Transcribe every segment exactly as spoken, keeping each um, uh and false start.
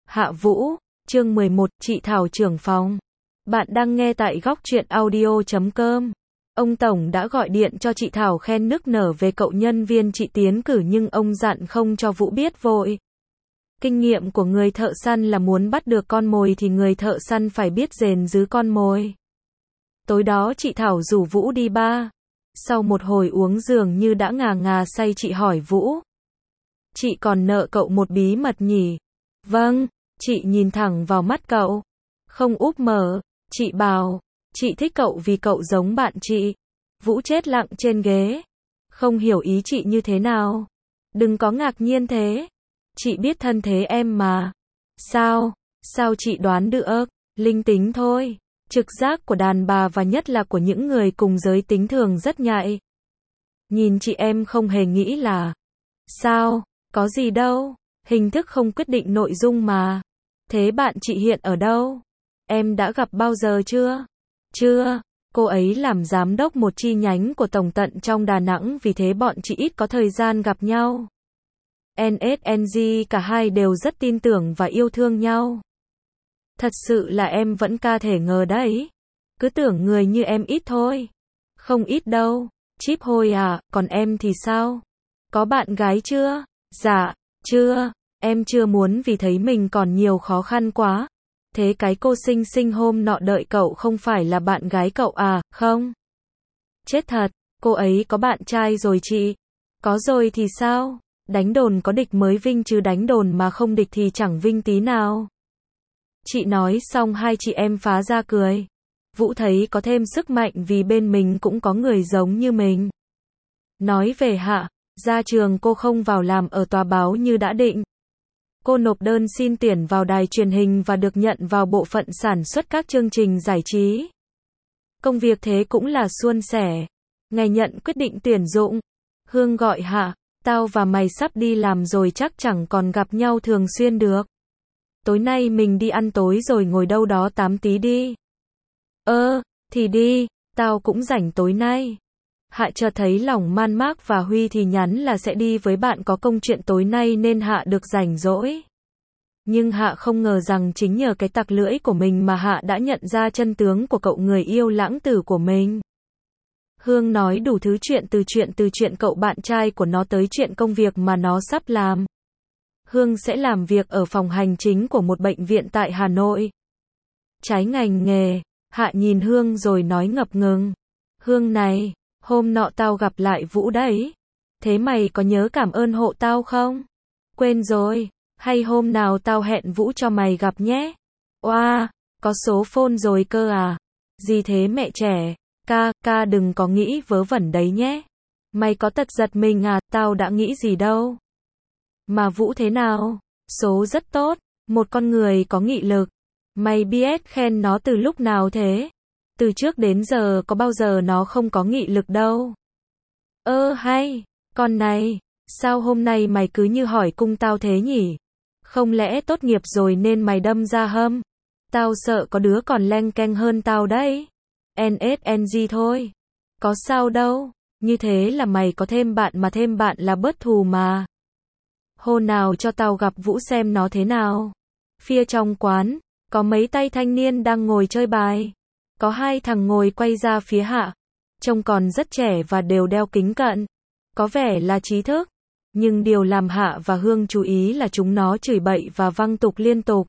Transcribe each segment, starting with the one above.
Hạ Vũ, chương mười một, chị Thảo trưởng phòng. Bạn đang nghe tại góc truyện audio chấm com. Ông Tổng đã gọi điện cho chị Thảo khen nức nở về cậu nhân viên chị tiến cử nhưng ông dặn không cho Vũ biết vội. Kinh nghiệm của người thợ săn là muốn bắt được con mồi thì người thợ săn phải biết rền rứ con mồi. Tối đó chị Thảo rủ Vũ đi bar. Sau một hồi uống dường như đã ngà ngà say chị hỏi Vũ. Chị còn nợ cậu một bí mật nhỉ? Vâng, chị nhìn thẳng vào mắt cậu. Không úp mở, chị bảo, chị thích cậu vì cậu giống bạn chị. Vũ chết lặng trên ghế. Không hiểu ý chị như thế nào. Đừng có ngạc nhiên thế. Chị biết thân thế em mà. Sao? Sao chị đoán được? Linh tính thôi. Trực giác của đàn bà và nhất là của những người cùng giới tính thường rất nhạy. Nhìn chị em không hề nghĩ là. Sao? Có gì đâu. Hình thức không quyết định nội dung mà. Thế bạn chị hiện ở đâu? Em đã gặp bao giờ chưa? Chưa. Cô ấy làm giám đốc một chi nhánh của Tổng tận trong Đà Nẵng vì thế bọn chị ít có thời gian gặp nhau. en ét en giê cả hai đều rất tin tưởng và yêu thương nhau. Thật sự là em vẫn ca thể ngờ đấy. Cứ tưởng người như em ít thôi. Không ít đâu. Chíp hôi à, còn em thì sao? Có bạn gái chưa? Dạ, chưa. Em chưa muốn vì thấy mình còn nhiều khó khăn quá. Thế cái cô xinh xinh hôm nọ đợi cậu không phải là bạn gái cậu à, không? Chết thật, cô ấy có bạn trai rồi chị. Có rồi thì sao? Đánh đồn có địch mới vinh chứ đánh đồn mà không địch thì chẳng vinh tí nào. Chị nói xong hai chị em phá ra cười. Vũ thấy có thêm sức mạnh vì bên mình cũng có người giống như mình. Nói về Hạ, ra trường cô không vào làm ở tòa báo như đã định. Cô nộp đơn xin tuyển vào đài truyền hình và được nhận vào bộ phận sản xuất các chương trình giải trí. Công việc thế cũng là suôn sẻ. Ngày nhận quyết định tuyển dụng, Hương gọi Hạ, tao và mày sắp đi làm rồi chắc chẳng còn gặp nhau thường xuyên được. Tối nay mình đi ăn tối rồi ngồi đâu đó tám tí đi. Ơ, thì đi, tao cũng rảnh tối nay. Hạ chợt thấy lòng man mác và Huy thì nhắn là sẽ đi với bạn có công chuyện tối nay nên Hạ được rảnh rỗi. Nhưng Hạ không ngờ rằng chính nhờ cái tặc lưỡi của mình mà Hạ đã nhận ra chân tướng của cậu người yêu lãng tử của mình. Hương nói đủ thứ chuyện từ chuyện từ chuyện cậu bạn trai của nó tới chuyện công việc mà nó sắp làm. Hương sẽ làm việc ở phòng hành chính của một bệnh viện tại Hà Nội. Trái ngành nghề, Hạ nhìn Hương rồi nói ngập ngừng. Hương này, hôm nọ tao gặp lại Vũ đấy. Thế mày có nhớ cảm ơn hộ tao không? Quên rồi, hay hôm nào tao hẹn Vũ cho mày gặp nhé. Oa, wow, có số phone rồi cơ à? Gì thế mẹ trẻ? Ca, ca đừng có nghĩ vớ vẩn đấy nhé. Mày có tật giật mình à, tao đã nghĩ gì đâu. Mà Vũ thế nào? Số rất tốt, một con người có nghị lực. Mày biết khen nó từ lúc nào thế? Từ trước đến giờ có bao giờ nó không có nghị lực đâu. Ơ hay, con này, sao hôm nay mày cứ như hỏi cung tao thế nhỉ? Không lẽ tốt nghiệp rồi nên mày đâm ra hâm? Tao sợ có đứa còn leng keng hơn tao đấy. en ét en giê thôi. Có sao đâu, như thế là mày có thêm bạn mà thêm bạn là bớt thù mà. Hôm nào cho tao gặp Vũ xem nó thế nào. Phía trong quán, có mấy tay thanh niên đang ngồi chơi bài. Có hai thằng ngồi quay ra phía Hạ. Trông còn rất trẻ và đều đeo kính cận. Có vẻ là trí thức. Nhưng điều làm Hạ và Hương chú ý là chúng nó chửi bậy và văng tục liên tục.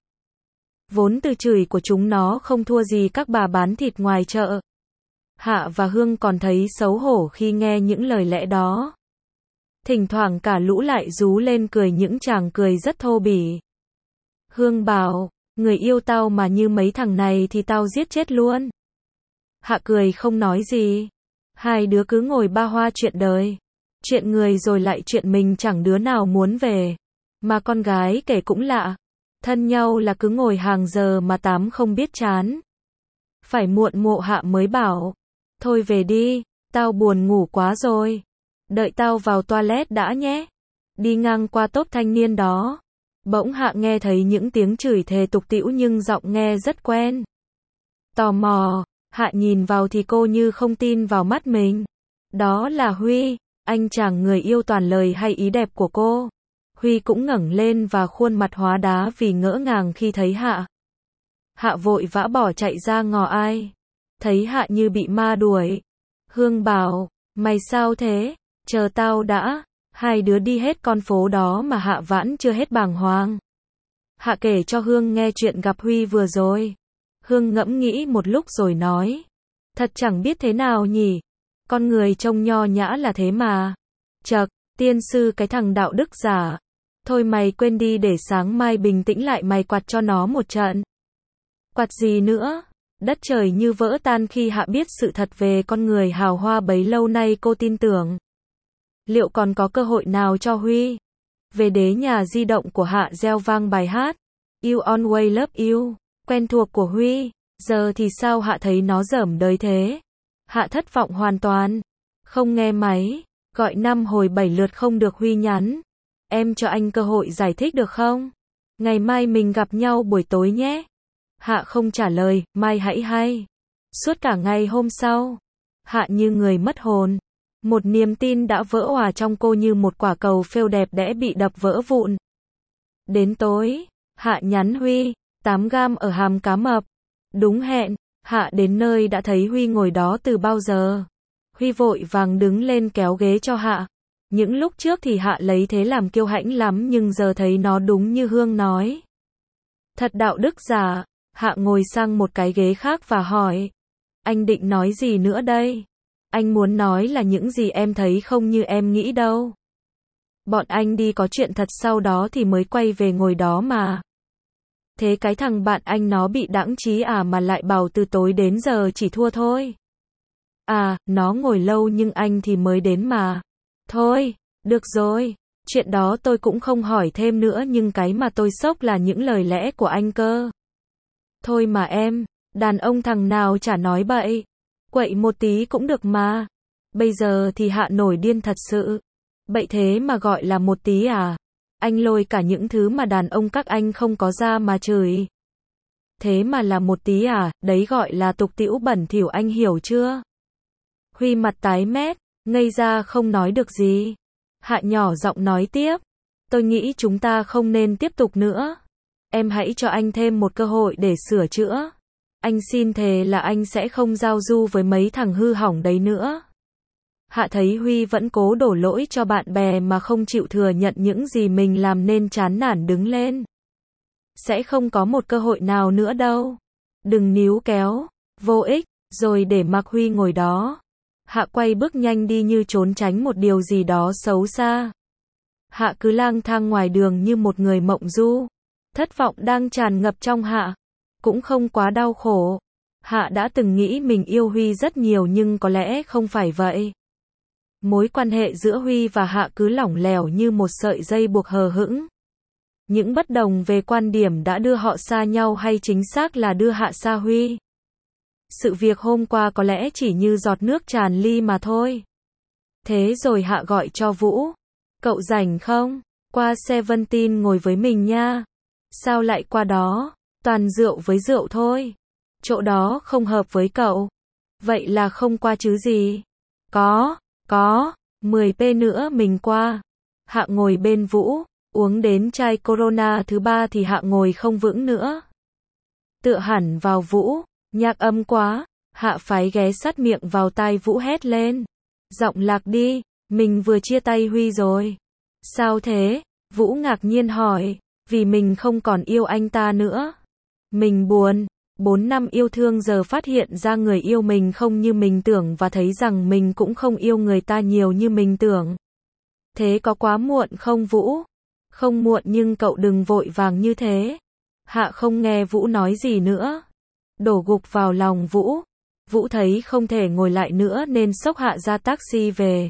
Vốn từ chửi của chúng nó không thua gì các bà bán thịt ngoài chợ. Hạ và Hương còn thấy xấu hổ khi nghe những lời lẽ đó. Thỉnh thoảng cả lũ lại rú lên cười những tràng cười rất thô bỉ. Hương bảo, người yêu tao mà như mấy thằng này thì tao giết chết luôn. Hạ cười không nói gì. Hai đứa cứ ngồi ba hoa chuyện đời. Chuyện người rồi lại chuyện mình chẳng đứa nào muốn về. Mà con gái kể cũng lạ. Thân nhau là cứ ngồi hàng giờ mà tám không biết chán. Phải muộn mộ Hạ mới bảo. Thôi về đi, tao buồn ngủ quá rồi. Đợi tao vào toilet đã nhé. Đi ngang qua tốp thanh niên đó. Bỗng Hạ nghe thấy những tiếng chửi thề tục tĩu nhưng giọng nghe rất quen. Tò mò, Hạ nhìn vào thì cô như không tin vào mắt mình. Đó là Huy, anh chàng người yêu toàn lời hay ý đẹp của cô. Huy cũng ngẩng lên và khuôn mặt hóa đá vì ngỡ ngàng khi thấy Hạ. Hạ vội vã bỏ chạy ra ngò ai. Thấy Hạ như bị ma đuổi. Hương bảo, mày sao thế? Chờ tao đã. Hai đứa đi hết con phố đó mà Hạ vẫn chưa hết bàng hoàng. Hạ kể cho Hương nghe chuyện gặp Huy vừa rồi. Hương ngẫm nghĩ một lúc rồi nói. Thật chẳng biết thế nào nhỉ. Con người trông nho nhã là thế mà. Chậc, tiên sư cái thằng đạo đức giả. Thôi mày quên đi để sáng mai bình tĩnh lại mày quạt cho nó một trận. Quạt gì nữa? Đất trời như vỡ tan khi Hạ biết sự thật về con người hào hoa bấy lâu nay cô tin tưởng. Liệu còn có cơ hội nào cho Huy? Về đế nhà di động của Hạ reo vang bài hát You Always Love You, quen thuộc của Huy. Giờ thì sao Hạ thấy nó dởm đời thế? Hạ thất vọng hoàn toàn. Không nghe máy. Gọi năm hồi bảy lượt không được Huy nhắn. Em cho anh cơ hội giải thích được không? Ngày mai mình gặp nhau buổi tối nhé. Hạ không trả lời, mai hãy hay. Suốt cả ngày hôm sau, Hạ như người mất hồn. Một niềm tin đã vỡ òa trong cô như một quả cầu phêu đẹp đẽ bị đập vỡ vụn. Đến tối, Hạ nhắn Huy, tám gam ở hàm cá mập. Đúng hẹn, Hạ đến nơi đã thấy Huy ngồi đó từ bao giờ. Huy vội vàng đứng lên kéo ghế cho Hạ. Những lúc trước thì Hạ lấy thế làm kiêu hãnh lắm nhưng giờ thấy nó đúng như Hương nói. Thật đạo đức giả. Hạ ngồi sang một cái ghế khác và hỏi. Anh định nói gì nữa đây? Anh muốn nói là những gì em thấy không như em nghĩ đâu. Bọn anh đi có chuyện thật sau đó thì mới quay về ngồi đó mà. Thế cái thằng bạn anh nó bị đãng trí à mà lại bảo từ tối đến giờ chỉ thua thôi. À, nó ngồi lâu nhưng anh thì mới đến mà. Thôi, được rồi. Chuyện đó tôi cũng không hỏi thêm nữa nhưng cái mà tôi sốc là những lời lẽ của anh cơ. Thôi mà em, đàn ông thằng nào chả nói bậy. Quậy một tí cũng được mà. Bây giờ thì Hạ nổi điên thật sự. Bậy thế mà gọi là một tí à? Anh lôi cả những thứ mà đàn ông các anh không có ra mà chửi. Thế mà là một tí à? Đấy gọi là tục tĩu bẩn thỉu anh hiểu chưa? Huy mặt tái mét, ngây ra không nói được gì. Hạ nhỏ giọng nói tiếp. Tôi nghĩ chúng ta không nên tiếp tục nữa. Em hãy cho anh thêm một cơ hội để sửa chữa. Anh xin thề là anh sẽ không giao du với mấy thằng hư hỏng đấy nữa. Hạ thấy Huy vẫn cố đổ lỗi cho bạn bè mà không chịu thừa nhận những gì mình làm nên chán nản đứng lên. Sẽ không có một cơ hội nào nữa đâu. Đừng níu kéo, vô ích, rồi để mặc Huy ngồi đó. Hạ quay bước nhanh đi như trốn tránh một điều gì đó xấu xa. Hạ cứ lang thang ngoài đường như một người mộng du. Thất vọng đang tràn ngập trong Hạ. Cũng không quá đau khổ. Hạ đã từng nghĩ mình yêu Huy rất nhiều nhưng có lẽ không phải vậy. Mối quan hệ giữa Huy và Hạ cứ lỏng lẻo như một sợi dây buộc hờ hững. Những bất đồng về quan điểm đã đưa họ xa nhau hay chính xác là đưa Hạ xa Huy. Sự việc hôm qua có lẽ chỉ như giọt nước tràn ly mà thôi. Thế rồi Hạ gọi cho Vũ. Cậu rảnh không? Qua Seventeen ngồi với mình nha. Sao lại qua đó? Toàn rượu với rượu thôi. Chỗ đó không hợp với cậu. Vậy là không qua chứ gì? Có, có, mười pê nữa mình qua. Hạ ngồi bên Vũ, uống đến chai Corona thứ ba thì Hạ ngồi không vững nữa. Tựa hẳn vào Vũ, nhạc âm quá, Hạ phái ghé sát miệng vào tai Vũ hét lên. Giọng lạc đi, mình vừa chia tay Huy rồi. Sao thế? Vũ ngạc nhiên hỏi, vì mình không còn yêu anh ta nữa. Mình buồn, bốn năm yêu thương giờ phát hiện ra người yêu mình không như mình tưởng và thấy rằng mình cũng không yêu người ta nhiều như mình tưởng. Thế có quá muộn không Vũ? Không muộn nhưng cậu đừng vội vàng như thế. Hạ không nghe Vũ nói gì nữa. Đổ gục vào lòng Vũ. Vũ thấy không thể ngồi lại nữa nên xốc Hạ ra taxi về.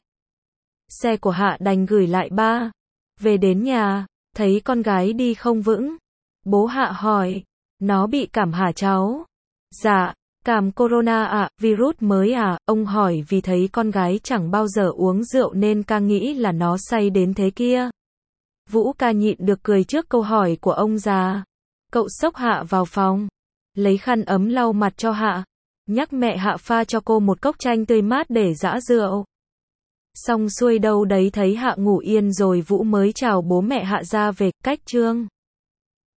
Xe của Hạ đành gửi lại ba. Về đến nhà, thấy con gái đi không vững. Bố Hạ hỏi. Nó bị cảm hả cháu? Dạ, cảm corona à, virus mới à, ông hỏi vì thấy con gái chẳng bao giờ uống rượu nên ca nghĩ là nó say đến thế kia. Vũ ca nhịn được cười trước câu hỏi của ông già. Cậu xốc Hạ vào phòng, lấy khăn ấm lau mặt cho Hạ, nhắc mẹ Hạ pha cho cô một cốc chanh tươi mát để giã rượu. Xong xuôi đâu đấy thấy Hạ ngủ yên rồi Vũ mới chào bố mẹ Hạ ra về, cách chương.